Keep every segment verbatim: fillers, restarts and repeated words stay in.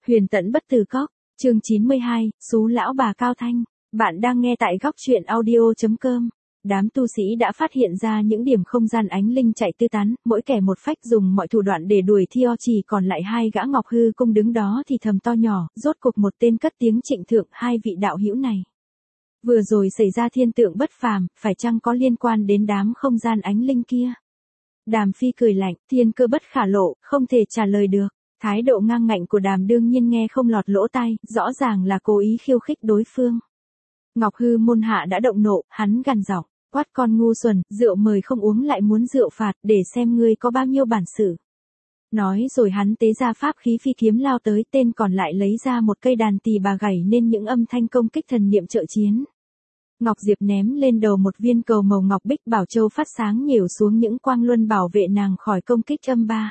Huyền tẫn bất từ cóc, chương chín mươi hai, Sú lão bà Cao Thanh. Bạn đang nghe tại góc truyện audio chấm com. Đám tu sĩ đã phát hiện ra những điểm không gian ánh linh chạy tứ tán, mỗi kẻ một phách dùng mọi thủ đoạn để đuổi theo, chỉ còn lại hai gã Ngọc Hư Cung đứng đó thì thầm to nhỏ, rốt cục một tên cất tiếng trịnh thượng, hai vị đạo hữu này. Vừa rồi xảy ra thiên tượng bất phàm, phải chăng có liên quan đến đám không gian ánh linh kia? Đàm Phi cười lạnh, thiên cơ bất khả lộ, không thể trả lời được. Thái độ ngang ngạnh của Đàm đương nhiên nghe không lọt lỗ tai, rõ ràng là cố ý khiêu khích đối phương. Ngọc Hư môn hạ đã động nộ, hắn gằn giọng, quát con ngu xuẩn, rượu mời không uống lại muốn rượu phạt, để xem ngươi có bao nhiêu bản sự. Nói rồi hắn tế ra pháp khí phi kiếm lao tới, tên còn lại lấy ra một cây đàn tỳ bà gảy nên những âm thanh công kích thần niệm trợ chiến. Ngọc Diệp ném lên đầu một viên cầu màu ngọc bích bảo châu phát sáng nhểu xuống những quang luân bảo vệ nàng khỏi công kích âm ba.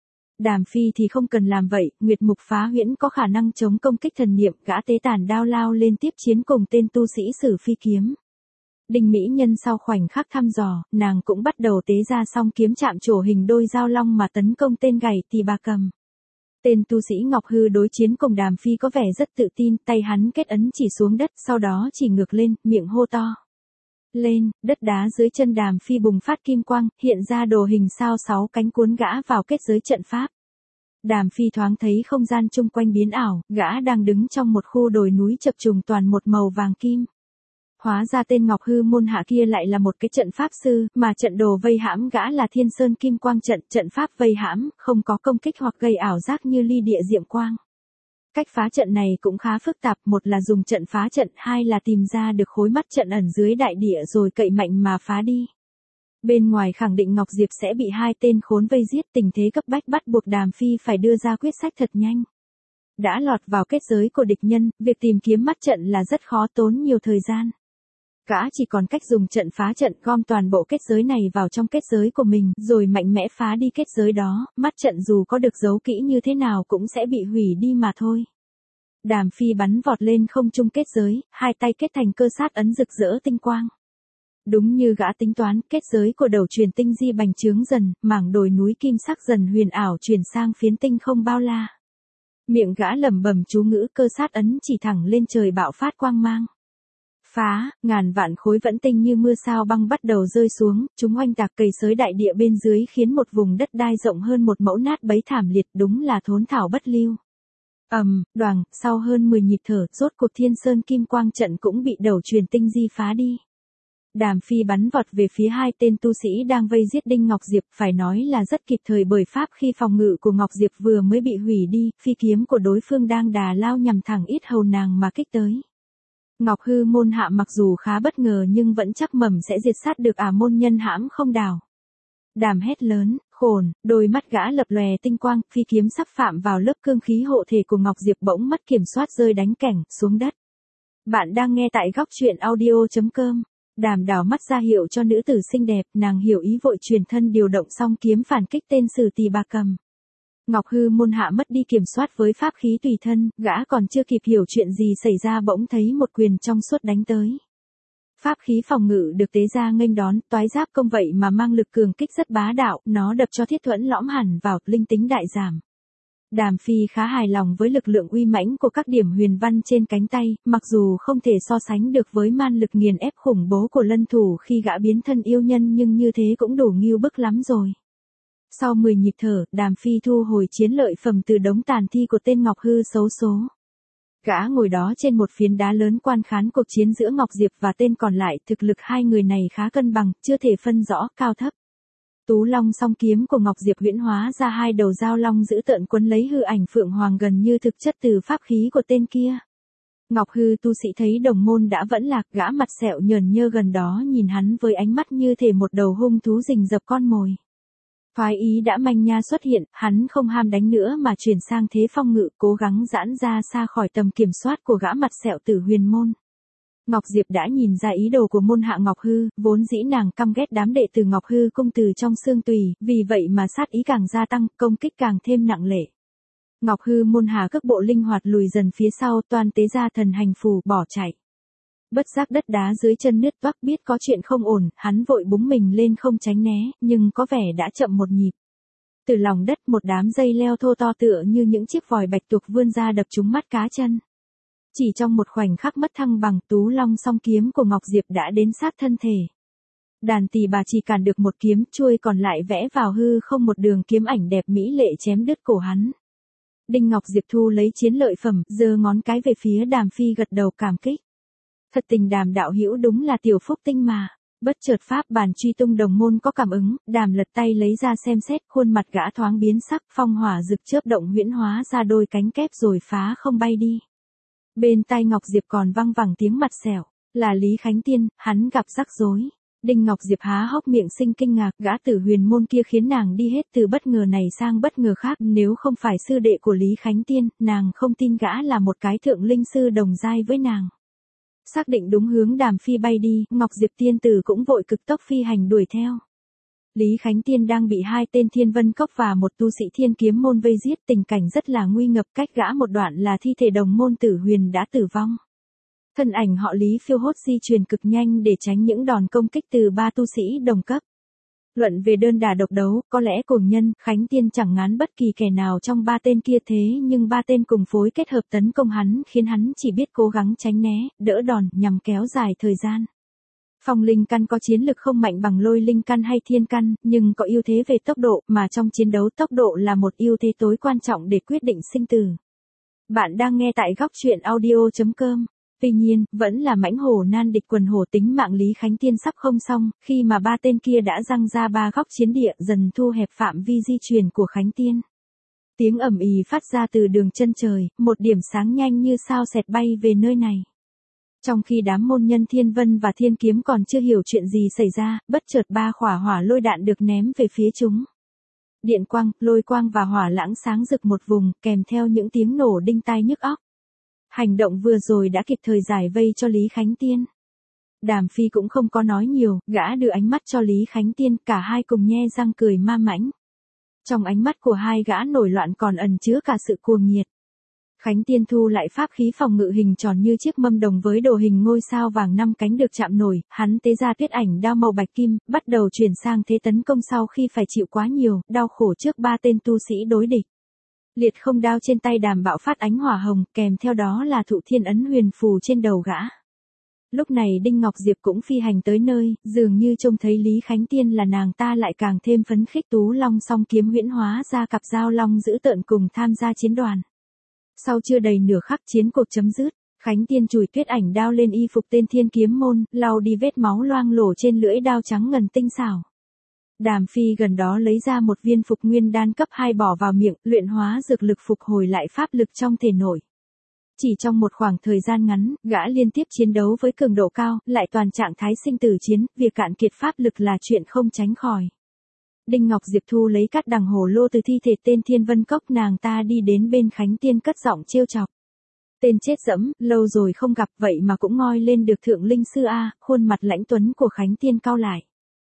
Đàm Phi thì không cần làm vậy, Nguyệt Mục Phá Huyễn có khả năng chống công kích thần niệm, gã tế tàn đao lao lên tiếp chiến cùng tên tu sĩ sử phi kiếm. Đinh Mỹ Nhân sau khoảnh khắc thăm dò, nàng cũng bắt đầu tế ra song kiếm chạm trổ hình đôi dao long mà tấn công tên gảy tỳ bà cầm. Tên tu sĩ Ngọc Hư đối chiến cùng Đàm Phi có vẻ rất tự tin, tay hắn kết ấn chỉ xuống đất, sau đó chỉ ngược lên, miệng hô to. Lên, đất đá dưới chân Đàm Phi bùng phát kim quang, hiện ra đồ hình sao sáu cánh cuốn gã vào kết giới trận pháp. Đàm Phi thoáng thấy không gian chung quanh biến ảo, gã đang đứng trong một khu đồi núi chập trùng toàn một màu vàng kim. Hóa ra tên Ngọc Hư môn hạ kia lại là một cái trận pháp sư, mà trận đồ vây hãm gã là Thiên Sơn Kim Quang trận, trận pháp vây hãm, không có công kích hoặc gây ảo giác như ly địa diệm quang. Cách phá trận này cũng khá phức tạp, một là dùng trận phá trận, hai là tìm ra được khối mắt trận ẩn dưới đại địa rồi cậy mạnh mà phá đi. Bên ngoài khẳng định Ngọc Diệp sẽ bị hai tên khốn vây giết, tình thế cấp bách bắt buộc Đàm Phi phải đưa ra quyết sách thật nhanh. Đã lọt vào kết giới của địch nhân, việc tìm kiếm mắt trận là rất khó, tốn nhiều thời gian. Gã chỉ còn cách dùng trận phá trận, gom toàn bộ kết giới này vào trong kết giới của mình, rồi mạnh mẽ phá đi kết giới đó, mắt trận dù có được giấu kỹ như thế nào cũng sẽ bị hủy đi mà thôi. Đàm Phi bắn vọt lên không trung kết giới, hai tay kết thành cơ sát ấn rực rỡ tinh quang. Đúng như gã tính toán, kết giới của đầu truyền tinh di bành trướng dần, mảng đồi núi kim sắc dần huyền ảo chuyển sang phiến tinh không bao la. Miệng gã lẩm bẩm chú ngữ, cơ sát ấn chỉ thẳng lên trời bạo phát quang mang. Phá, ngàn vạn khối vẫn tinh như mưa sao băng bắt đầu rơi xuống, chúng oanh tạc cầy xới đại địa bên dưới khiến một vùng đất đai rộng hơn một mẫu nát bấy thảm liệt, đúng là thốn thảo bất lưu. Ầm, um, đoàng, sau hơn mười nhịp thở, rốt cuộc Thiên Sơn Kim Quang trận cũng bị đầu truyền tinh di phá đi. Đàm Phi bắn vọt về phía hai tên tu sĩ đang vây giết Đinh Ngọc Diệp, phải nói là rất kịp thời bởi pháp khi phòng ngự của Ngọc Diệp vừa mới bị hủy đi, phi kiếm của đối phương đang đà lao nhằm thẳng ít hầu nàng mà kích tới. Ngọc Hư môn hạ mặc dù khá bất ngờ nhưng vẫn chắc mẩm sẽ diệt sát được ả môn nhân hãm không đào. Đàm hét lớn, khổn, đôi mắt gã lập lòe tinh quang, phi kiếm sắp phạm vào lớp cương khí hộ thể của Ngọc Diệp bỗng mất kiểm soát rơi đánh cảnh xuống đất. Bạn đang nghe tại góc truyện audio chấm com. Đàm đảo mắt ra hiệu cho nữ tử xinh đẹp, nàng hiểu ý vội truyền thân điều động xong kiếm phản kích tên sử tỳ bà cầm. Ngọc Hư môn hạ mất đi kiểm soát với pháp khí tùy thân, gã còn chưa kịp hiểu chuyện gì xảy ra bỗng thấy một quyền trong suốt đánh tới. Pháp khí phòng ngự được tế ra nghênh đón, toái giáp công vậy mà mang lực cường kích rất bá đạo, nó đập cho thiết thuẫn lõm hẳn vào, linh tính đại giảm. Đàm Phi khá hài lòng với lực lượng uy mãnh của các điểm huyền văn trên cánh tay, mặc dù không thể so sánh được với man lực nghiền ép khủng bố của lân thủ khi gã biến thân yêu nhân nhưng như thế cũng đủ nghiêu bức lắm rồi. Sau mười nhịp thở, Đàm Phi thu hồi chiến lợi phẩm từ đống tàn thi của tên Ngọc Hư xấu số. Gã ngồi đó trên một phiến đá lớn quan khán cuộc chiến giữa Ngọc Diệp và tên còn lại, thực lực hai người này khá cân bằng, chưa thể phân rõ cao thấp. Tú Long song kiếm của Ngọc Diệp huyễn hóa ra hai đầu dao long dữ tợn quấn lấy hư ảnh phượng hoàng gần như thực chất từ pháp khí của tên kia. Ngọc Hư tu sĩ thấy đồng môn đã vẫn lạc, gã mặt sẹo nhờn nhơ gần đó nhìn hắn với ánh mắt như thể một đầu hung thú rình rập con mồi. Phái ý đã manh nha xuất hiện, hắn không ham đánh nữa mà chuyển sang thế phong ngự, cố gắng giãn ra xa khỏi tầm kiểm soát của gã mặt sẹo tử huyền môn. Ngọc Diệp đã nhìn ra ý đồ của môn hạ Ngọc Hư, vốn dĩ nàng căm ghét đám đệ tử Ngọc Hư cung từ trong xương tùy, vì vậy mà sát ý càng gia tăng, công kích càng thêm nặng lệ. Ngọc Hư môn hạ cước bộ linh hoạt lùi dần phía sau, toàn tế ra thần hành phù, bỏ chạy. Bất giác đất đá dưới chân nứt toác, biết có chuyện không ổn, hắn vội búng mình lên không tránh né, nhưng có vẻ đã chậm một nhịp. Từ lòng đất một đám dây leo thô to tựa như những chiếc vòi bạch tuộc vươn ra đập trúng mắt cá chân. Chỉ trong một khoảnh khắc mất thăng bằng, Tú Long song kiếm của Ngọc Diệp đã đến sát thân thể. Đàn tỳ bà chỉ cản được một kiếm, chuôi còn lại vẽ vào hư không một đường kiếm ảnh đẹp mỹ lệ chém đứt cổ hắn. Đinh Ngọc Diệp thu lấy chiến lợi phẩm, giơ ngón cái về phía Đàm Phi gật đầu cảm kích. Thật tình Đàm đạo hữu đúng là tiểu phúc tinh mà. Bất chợt pháp bản truy tung đồng môn có cảm ứng, Đàm lật tay lấy ra xem xét, khuôn mặt gã thoáng biến sắc, phong hỏa rực chớp động huyễn hóa ra đôi cánh kép rồi phá không bay đi. Bên tai Ngọc Diệp còn văng vẳng tiếng mặt xẻo, là Lý Khánh Tiên, hắn gặp rắc rối. Đinh Ngọc Diệp há hốc miệng sinh kinh ngạc, gã tử huyền môn kia khiến nàng đi hết từ bất ngờ này sang bất ngờ khác, nếu không phải sư đệ của Lý Khánh Tiên, nàng không tin gã là một cái thượng linh sư đồng giai với nàng. Xác định đúng hướng Đàm Phi bay đi, Ngọc Diệp tiên tử cũng vội cực tốc phi hành đuổi theo. Lý Khánh Tiên đang bị hai tên Thiên Vân Cốc và một tu sĩ Thiên Kiếm môn vây giết, tình cảnh rất là nguy ngập, cách gã một đoạn là thi thể đồng môn Tử Huyền đã tử vong. Thân ảnh họ Lý phiêu hốt di chuyển cực nhanh để tránh những đòn công kích từ ba tu sĩ đồng cấp. Luận về đơn đả độc đấu, có lẽ cuồng nhân, Khánh Tiên chẳng ngán bất kỳ kẻ nào trong ba tên kia, thế nhưng ba tên cùng phối kết hợp tấn công hắn khiến hắn chỉ biết cố gắng tránh né, đỡ đòn nhằm kéo dài thời gian. Phong linh căn có chiến lực không mạnh bằng lôi linh căn hay thiên căn, nhưng có ưu thế về tốc độ, mà trong chiến đấu tốc độ là một ưu thế tối quan trọng để quyết định sinh tử. Bạn đang nghe tại góc truyện audio chấm com. Tuy nhiên, vẫn là mãnh hổ nan địch quần hổ, tính mạng Lý Khánh Tiên sắp không xong, khi mà ba tên kia đã giăng ra ba góc chiến địa, dần thu hẹp phạm vi di chuyển của Khánh Tiên. Tiếng ầm ì phát ra từ đường chân trời, một điểm sáng nhanh như sao xẹt bay về nơi này. Trong khi đám môn nhân Thiên Vân và Thiên Kiếm còn chưa hiểu chuyện gì xảy ra, bất chợt ba khỏa hỏa lôi đạn được ném về phía chúng. Điện quang, lôi quang và hỏa lãng sáng rực một vùng, kèm theo những tiếng nổ đinh tai nhức óc. Hành động vừa rồi đã kịp thời giải vây cho Lý Khánh Tiên. Đàm Phi cũng không có nói nhiều, gã đưa ánh mắt cho Lý Khánh Tiên, cả hai cùng nhe răng cười ma mãnh. Trong ánh mắt của hai gã nổi loạn còn ẩn chứa cả sự cuồng nhiệt. Khánh Tiên thu lại pháp khí phòng ngự hình tròn như chiếc mâm đồng với đồ hình ngôi sao vàng năm cánh được chạm nổi, hắn tế ra tuyết ảnh đao màu bạch kim, bắt đầu chuyển sang thế tấn công sau khi phải chịu quá nhiều đau khổ trước ba tên tu sĩ đối địch. Liệt không đao trên tay Đàm bạo phát ánh hỏa hồng, kèm theo đó là thụ thiên ấn huyền phù trên đầu gã. Lúc này Đinh Ngọc Diệp cũng phi hành tới nơi, dường như trông thấy Lý Khánh Tiên là nàng ta lại càng thêm phấn khích. Tú Long song kiếm huyễn hóa ra cặp dao long dữ tợn cùng tham gia chiến đoàn. Sau chưa đầy nửa khắc chiến cuộc chấm dứt, Khánh Tiên chùi tuyết ảnh đao lên y phục tên Thiên Kiếm môn, lau đi vết máu loang lổ trên lưỡi đao trắng ngần tinh xảo. Đàm Phi gần đó lấy ra một viên phục nguyên đan cấp hai bỏ vào miệng, luyện hóa dược lực phục hồi lại pháp lực trong thể nội. Chỉ trong một khoảng thời gian ngắn, gã liên tiếp chiến đấu với cường độ cao, lại toàn trạng thái sinh tử chiến, việc cạn kiệt pháp lực là chuyện không tránh khỏi. Đinh Ngọc Diệp thu lấy cát đằng hồ lô từ thi thể tên Thiên Vân Cốc, nàng ta đi đến bên Khánh Tiên cất giọng trêu chọc. Tên chết dẫm, lâu rồi không gặp vậy mà cũng ngoi lên được thượng linh sư a. Khuôn mặt lãnh tuấn của Khánh Tiên cau lại.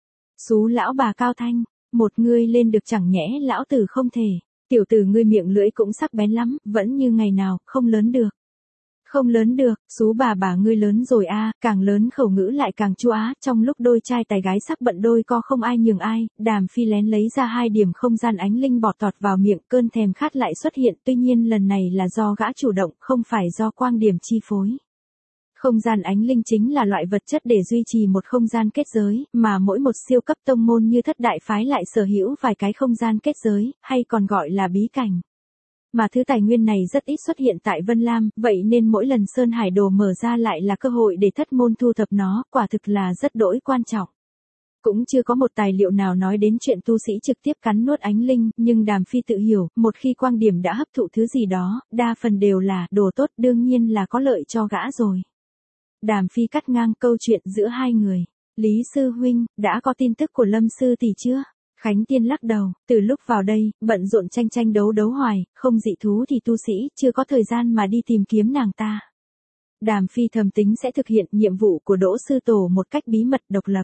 Xú lão bà Cao Thanh, một ngươi lên được chẳng nhẽ lão tử không thể. Tiểu tử ngươi miệng lưỡi cũng sắc bén lắm, vẫn như ngày nào, không lớn được. Không lớn được, xú bà bà ngươi lớn rồi a. Càng lớn khẩu ngữ lại càng chua á. Trong lúc đôi trai tài gái sắc bận đôi co không ai nhường ai, Đàm Phi lén lấy ra hai điểm không gian ánh linh bọt tọt vào miệng, cơn thèm khát lại xuất hiện, tuy nhiên lần này là do gã chủ động, không phải do quang điểm chi phối. Không gian ánh linh chính là loại vật chất để duy trì một không gian kết giới, mà mỗi một siêu cấp tông môn như Thất Đại Phái lại sở hữu vài cái không gian kết giới, hay còn gọi là bí cảnh. Mà thứ tài nguyên này rất ít xuất hiện tại Vân Lam, vậy nên mỗi lần Sơn Hải Đồ mở ra lại là cơ hội để thất môn thu thập nó, quả thực là rất đỗi quan trọng. Cũng chưa có một tài liệu nào nói đến chuyện tu sĩ trực tiếp cắn nuốt ánh linh, nhưng Đàm Phi tự hiểu, một khi quang điểm đã hấp thụ thứ gì đó, đa phần đều là đồ tốt, đương nhiên là có lợi cho gã rồi. Đàm Phi cắt ngang câu chuyện giữa hai người. Lý sư huynh, đã có tin tức của Lâm sư tỷ chưa? Khánh Tiên lắc đầu, từ lúc vào đây, bận rộn tranh tranh đấu đấu hoài, không dị thú thì tu sĩ, chưa có thời gian mà đi tìm kiếm nàng ta. Đàm Phi thầm tính sẽ thực hiện nhiệm vụ của Đỗ sư tổ một cách bí mật độc lập.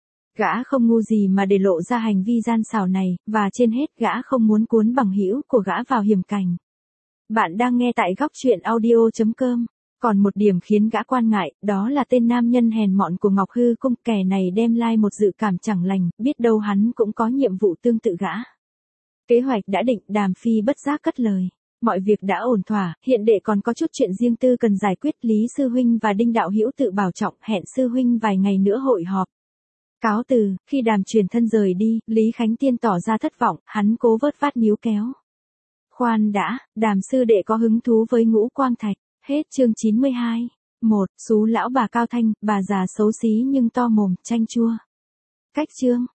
Gã không ngu gì mà để lộ ra hành vi gian xảo này, và trên hết gã không muốn cuốn bằng hữu của gã vào hiểm cảnh. Bạn đang nghe tại góc truyện audio chấm com. Còn một điểm khiến gã quan ngại, đó là tên nam nhân hèn mọn của Ngọc Hư Cung, kẻ này đem lai một dự cảm chẳng lành, biết đâu hắn cũng có nhiệm vụ tương tự gã. Kế hoạch đã định, Đàm Phi bất giác cất lời. Mọi việc đã ổn thỏa, hiện đệ còn có chút chuyện riêng tư cần giải quyết, Lý sư huynh và Đinh đạo hữu tự bảo trọng, hẹn sư huynh vài ngày nữa hội họp. Cáo từ, khi Đàm truyền thân rời đi, Lý Khánh Tiên tỏ ra thất vọng, hắn cố vớt vát níu kéo. Khoan đã, Đàm sư đệ có hứng thú với Ngũ Quang Thạch. Hết chương chín mươi hai. một. Xú lão bà Cao Thanh, bà già xấu xí nhưng to mồm, chanh chua. Cách chương.